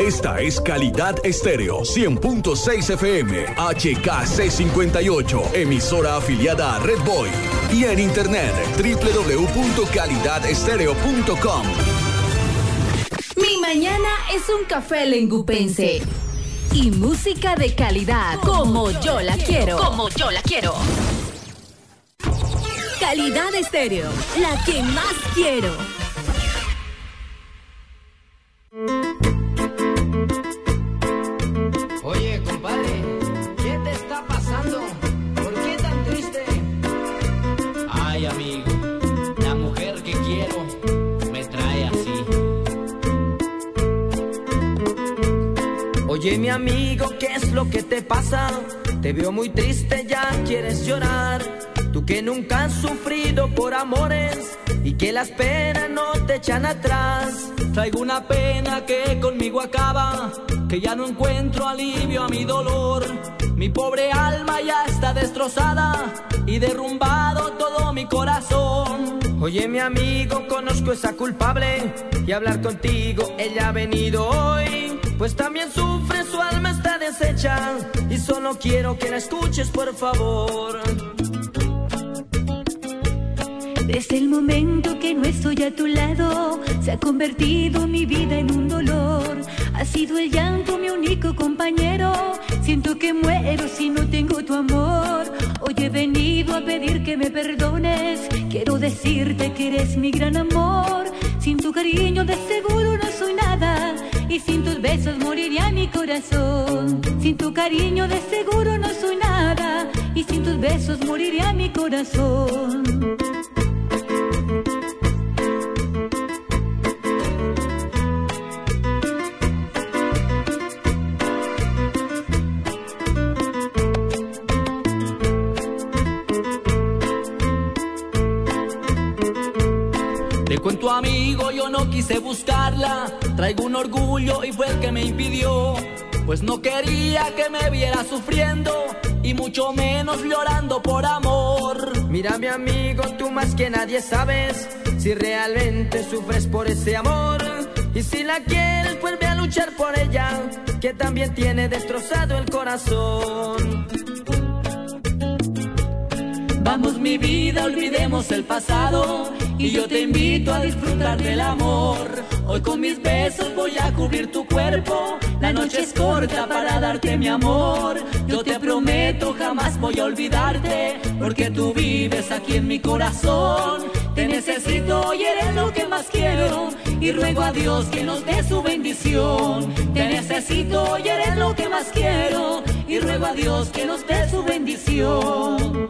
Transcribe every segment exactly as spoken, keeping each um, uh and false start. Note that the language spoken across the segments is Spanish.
Esta es Calidad Estéreo, cien punto seis F M, H K C cincuenta y ocho, emisora afiliada a Red Boy. Y en internet, doble u doble u doble u punto calidad estéreo punto com. Mi mañana es un café lengupense. Y música de calidad, como yo la quiero. Como yo la quiero. Calidad Estéreo, la que más quiero. Oye, compadre, ¿qué te está pasando? ¿Por qué tan triste? Ay, amigo, la mujer que quiero me trae así. Oye, mi amigo, ¿qué es lo que te pasa? Te veo muy triste, ya quieres llorar. Tú que nunca has sufrido por amores y que las penas no te echan atrás. Traigo una pena que conmigo acaba, que ya no encuentro alivio a mi dolor. Mi pobre alma ya está destrozada y derrumbado todo mi corazón. Oye, mi amigo, conozco esa culpable y hablar contigo ella ha venido hoy. Pues también sufre, su alma está deshecha y solo quiero que la escuches, por favor. Desde el momento que no estoy a tu lado, se ha convertido mi vida en un dolor. Ha sido el llanto mi único compañero. Siento que muero si no tengo tu amor. Hoy he venido a pedir que me perdones. Quiero decirte que eres mi gran amor. Sin tu cariño de seguro no soy nada, y sin tus besos moriría mi corazón. Sin tu cariño de seguro no soy nada, y sin tus besos moriría mi corazón. Con tu amigo yo no quise buscarla, traigo un orgullo y fue el que me impidió, pues no quería que me viera sufriendo y mucho menos llorando por amor. Mira, mi amigo, tú más que nadie sabes si realmente sufres por ese amor, y si la quieres pues ve a luchar por ella, que también tiene destrozado el corazón. Vamos, mi vida, olvidemos el pasado y yo te invito a disfrutar del amor. Hoy con mis besos voy a cubrir tu cuerpo. La noche es corta para darte mi amor. Yo te prometo jamás voy a olvidarte, porque tú vives aquí en mi corazón. Te necesito y eres lo que más quiero, y ruego a Dios que nos dé su bendición. Te necesito y eres lo que más quiero, y ruego a Dios que nos dé su bendición.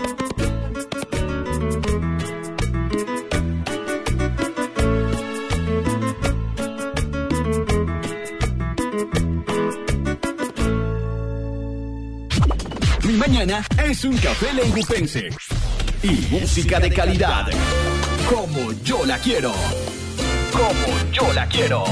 Mi mañana es un café lengupense y música de calidad, como yo la quiero. Como yo la quiero.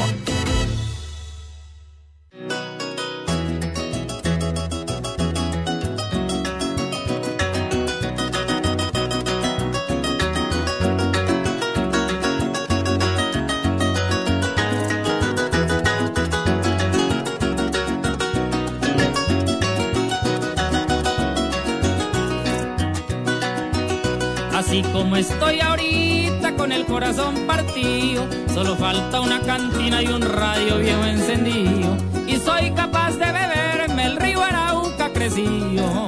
Así como estoy ahorita con el corazón partido, solo falta una cantina y un radio viejo encendido, y soy capaz de beberme el río Arauca crecido.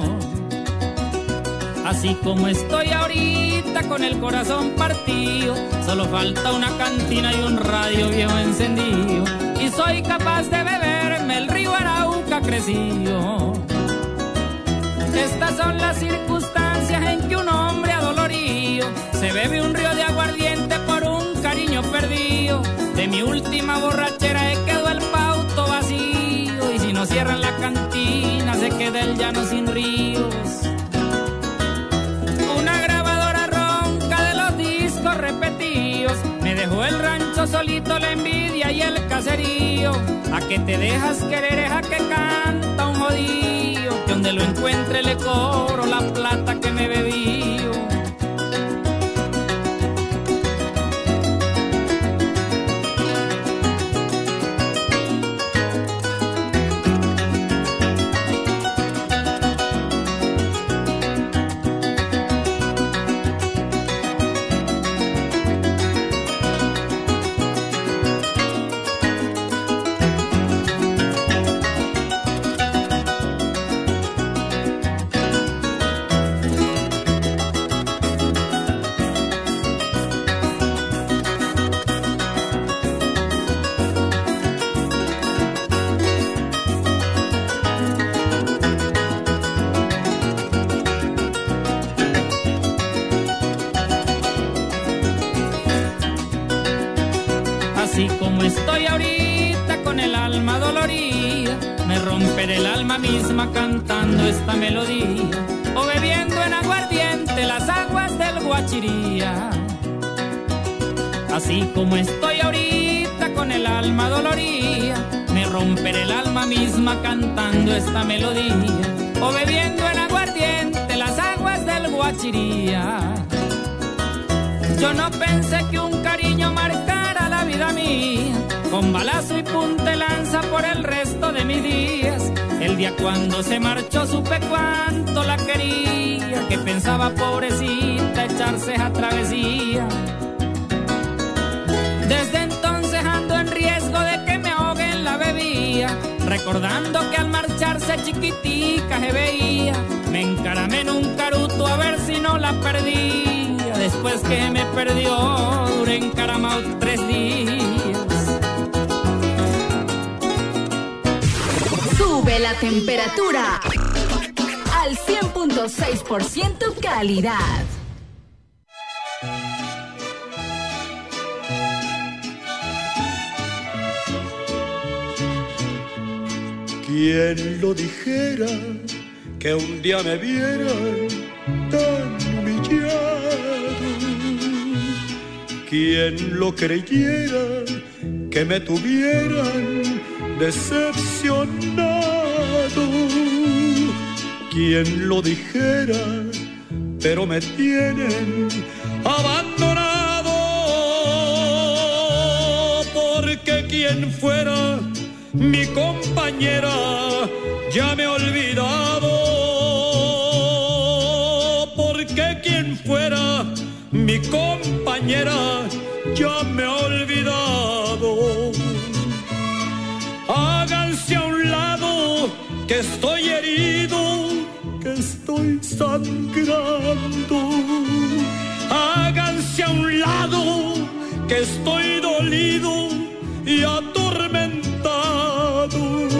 Así como estoy ahorita con el corazón partido, solo falta una cantina y un radio viejo encendido, y soy capaz de beberme el río Arauca crecido. Estas son las circunstancias en que un hombre adolorido se bebe un río de aguardiente por un cariño perdido. De mi última borrachera he quedado el pauto vacío, y si no cierran la cantina se queda el llano sin ríos. Una grabadora ronca de los discos repetidos me dejó el rancho solito, la envidia y el caserío. ¿A qué te dejas querer? Es a que canta un jodido, que donde lo encuentre le cobro la plata que me bebí. con el alma dolorida, me romperé el alma misma cantando esta melodía, o bebiendo en aguardiente las aguas del Guachiría. Así como estoy ahorita con el alma dolorida, me romperé el alma misma cantando esta melodía, o bebiendo en aguardiente las aguas del Guachiría. Yo no pensé que un cariño marcara la vida mía, con balazo y punta de lanza por el resto de mis días. El día cuando se marchó supe cuánto la quería, que pensaba pobrecita echarse a travesía. Desde entonces ando en riesgo de que me ahogue en la bebida, recordando que al marcharse chiquitica se veía. Me encaramé en un caruto a ver si no la perdía. Después que me perdió duré encaramado tres días. Sube la temperatura al cien punto seis por ciento calidad. ¿Quién lo dijera que un día me vieran tan humillado? ¿Quién lo creyera que me tuvieran decepcionado? ¿Quién lo dijera? Pero me tienen abandonado, porque quien fuera mi compañera ya me ha olvidado, porque quien fuera mi compañera ya me ha olvidado. Háganse a un lado que estoy herido, que estoy sangrando. Háganse a un lado que estoy dolido y atormentado,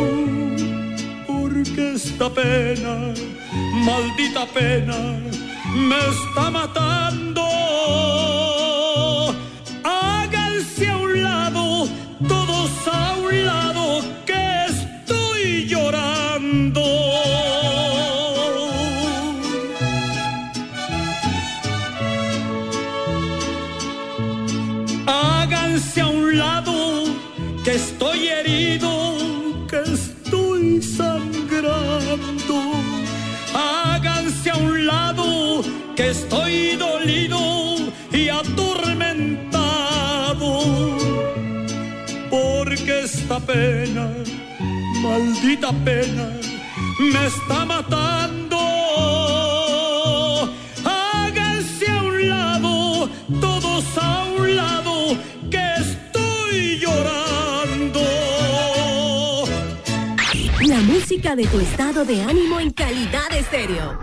porque esta pena, maldita pena, me está matando. Háganse a un lado, todos a un lado, que estoy llorando. Háganse a un lado, que estoy herido, que estoy sangrando. Háganse a un lado, que estoy dolido y atormentado, porque esta pena, maldita pena, me está matando. Háganse a un lado, todos a un lado, que estoy llorando. La música de tu estado de ánimo en Calidad Estéreo.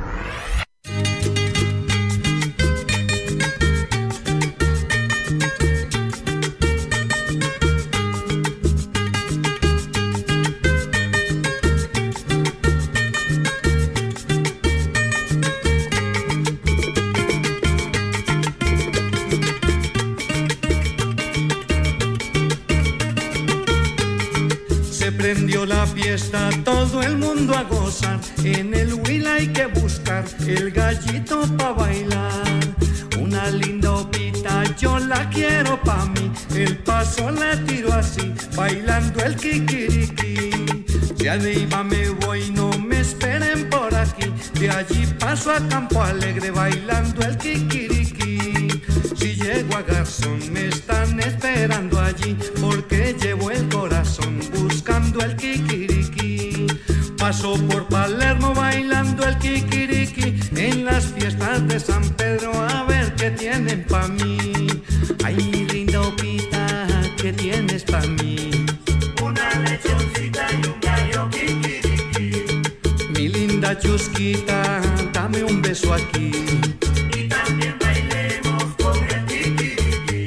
Prendió la fiesta, todo el mundo a gozar. En el Huila hay que buscar el gallito pa' bailar. Una linda opita, yo la quiero pa' mí. El paso le tiro así, bailando el kikiriki. De arriba me voy, no me esperen por aquí. De allí paso a Campo Alegre, bailando el kikiriki. Si llego a Garzón, me están esperando allí, porque llevo el corazón buscando el kikiriki. Paso por Palermo bailando el kikiriki, en las fiestas de San Pedro a ver qué tienen pa' mí. Ay, mi linda opita, ¿qué tienes pa' mí? Una lechoncita y un gallo kikiriki. Mi linda chusquita, dame un beso aquí. Y también bailemos con el kikiriki.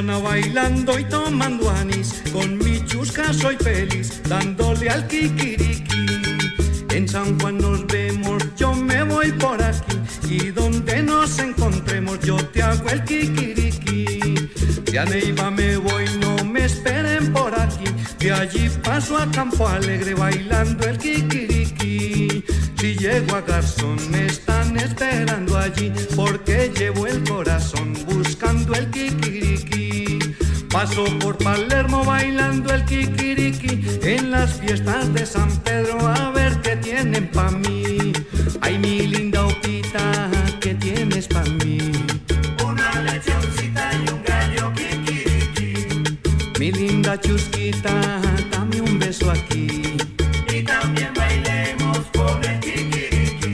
mañana bailando y tomando anís, con mi chusca soy feliz, dándole al kikiriki. En San Juan nos vemos, yo me voy por aquí, y donde nos encontremos yo te hago el kikiriki. De a Neiva me voy, no me esperen por aquí, de allí paso a Campo Alegre bailando el kikiriki. Si llego a Garzón me están esperando allí, porque llevo el corazón buscando el kikiriki. Paso por Palermo bailando el kikiriki, en las fiestas de San Pedro a ver qué tienen pa' mí. Ay, mi linda Opita, ¿qué tienes pa' mí? Una lechoncita y un gallo kikiriki. Mi linda Chusquita, dame un beso aquí. Y también bailemos con el kikiriki.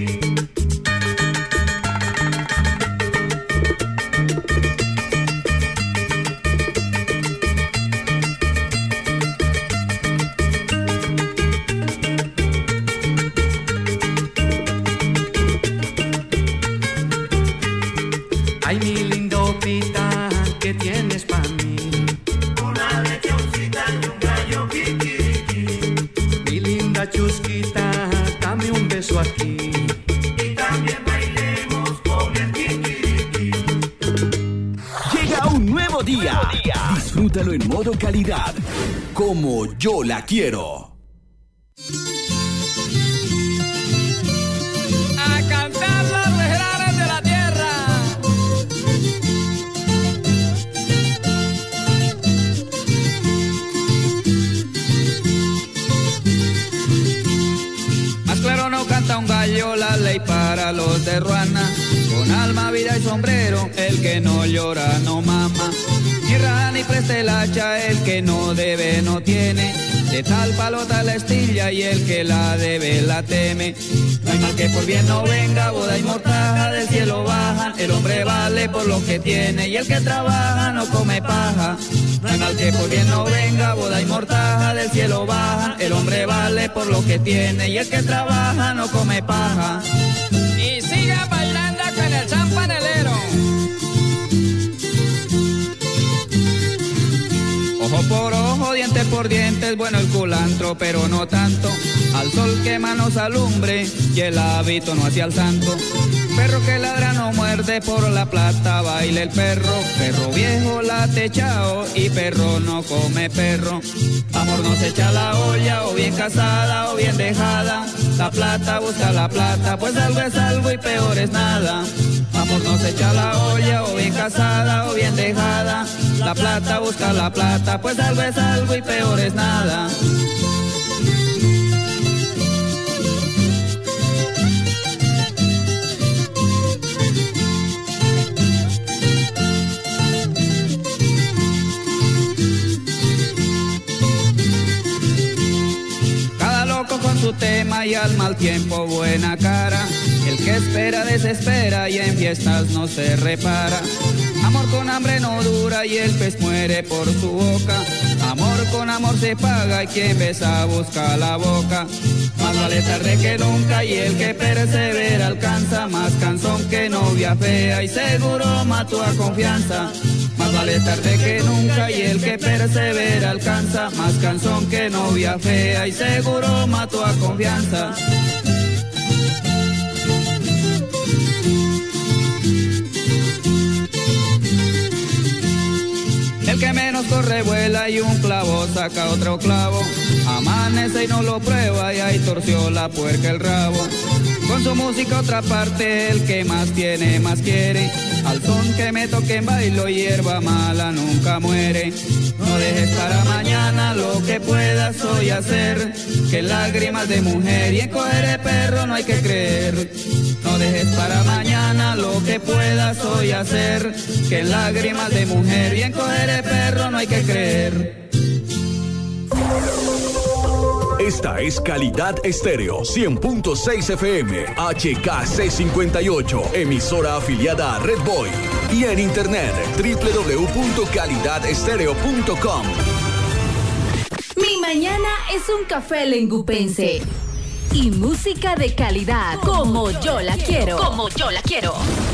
Ay, mi linda Opita, ¿qué tienes pa' mí? Una lechoncita y un gallo kikiriki. Mi linda Chusquita, dame un beso aquí. Y también bailemos con el kikiriki. Llega un nuevo día. Nuevo día. Disfrútalo en modo calidad, como yo la quiero. A cantar los refranes de la tierra. Más claro no canta un gallo la ley para los de Ruana. Con alma, vida y sombrero, el que no llora no mama. Ni raja ni preste el hacha, el que no debe no tiene. De tal palota la estilla y el que la debe la teme. No hay mal que por bien no venga, boda y mortaja del cielo bajan. El hombre vale por lo que tiene y el que trabaja no come paja. No hay mal que por bien no venga, boda y mortaja del cielo bajan. El hombre vale por lo que tiene y el que trabaja no come paja. Y siga bailando con el champanelero. Ojo por ojo, diente por diente, es bueno el culantro, pero no tanto. Al sol que manos alumbre y el hábito no hacia el santo. Perro que ladra no muerde, por la plata baila el perro. Perro viejo late chao y perro no come perro. Amor no se echa a la olla, o bien casada o bien dejada. La plata busca la plata, pues algo es algo y peor es nada. Amor no se echa a la olla, o bien casada o bien dejada. La plata busca la plata, pues algo es algo y peor es nada. Cada loco con su tema y al mal tiempo buena cara. El que espera desespera y en fiestas no se repara. Amor con hambre no dura y el pez muere por su boca. Amor con amor se paga y quien besa busca la boca. Más vale tarde que nunca y el que persevera alcanza. Más canzón que novia fea y seguro mató a confianza. Más vale tarde que nunca y el que persevera alcanza. Más canzón que novia fea y seguro mató a confianza. El que menos corre vuela y un clavo saca otro clavo. Amanece y no lo prueba y ahí torció la puerca el rabo. Con su música otra parte, el que más tiene más quiere. Al son que me toque en bailo, hierba mala nunca muere. No dejes para mañana lo que puedas hoy hacer. Que lágrimas de mujer y en coger el perro no hay que creer. No dejes para mañana lo que puedas hoy hacer. Que lágrimas de mujer y en coger el perro no hay que creer. Esta es Calidad Estéreo cien punto seis F M, H K C cincuenta y ocho, emisora afiliada a Red Boy. Y en internet, doble u doble u doble u punto calidad estéreo punto com. Mi mañana es un café lengupense. Y música de calidad, como yo la quiero. Como yo la quiero.